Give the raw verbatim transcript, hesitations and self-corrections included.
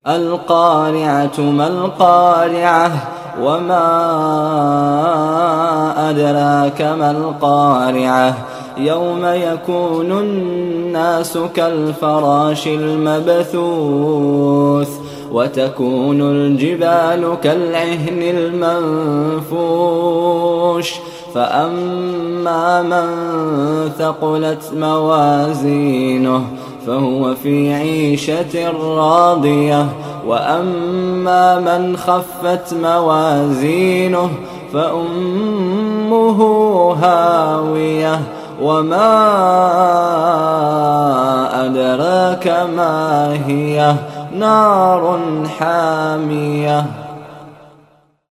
القارعة ما القارعة وما أدراك ما القارعة يوم يكون الناس كالفراش المبثوث وتكون الجبال كالعهن المنفوش فأما من ثقلت موازينه فهو في عيشة راضية وأما من خفت موازينه فأمه هاوية وما أدراك ما هي نار حامية.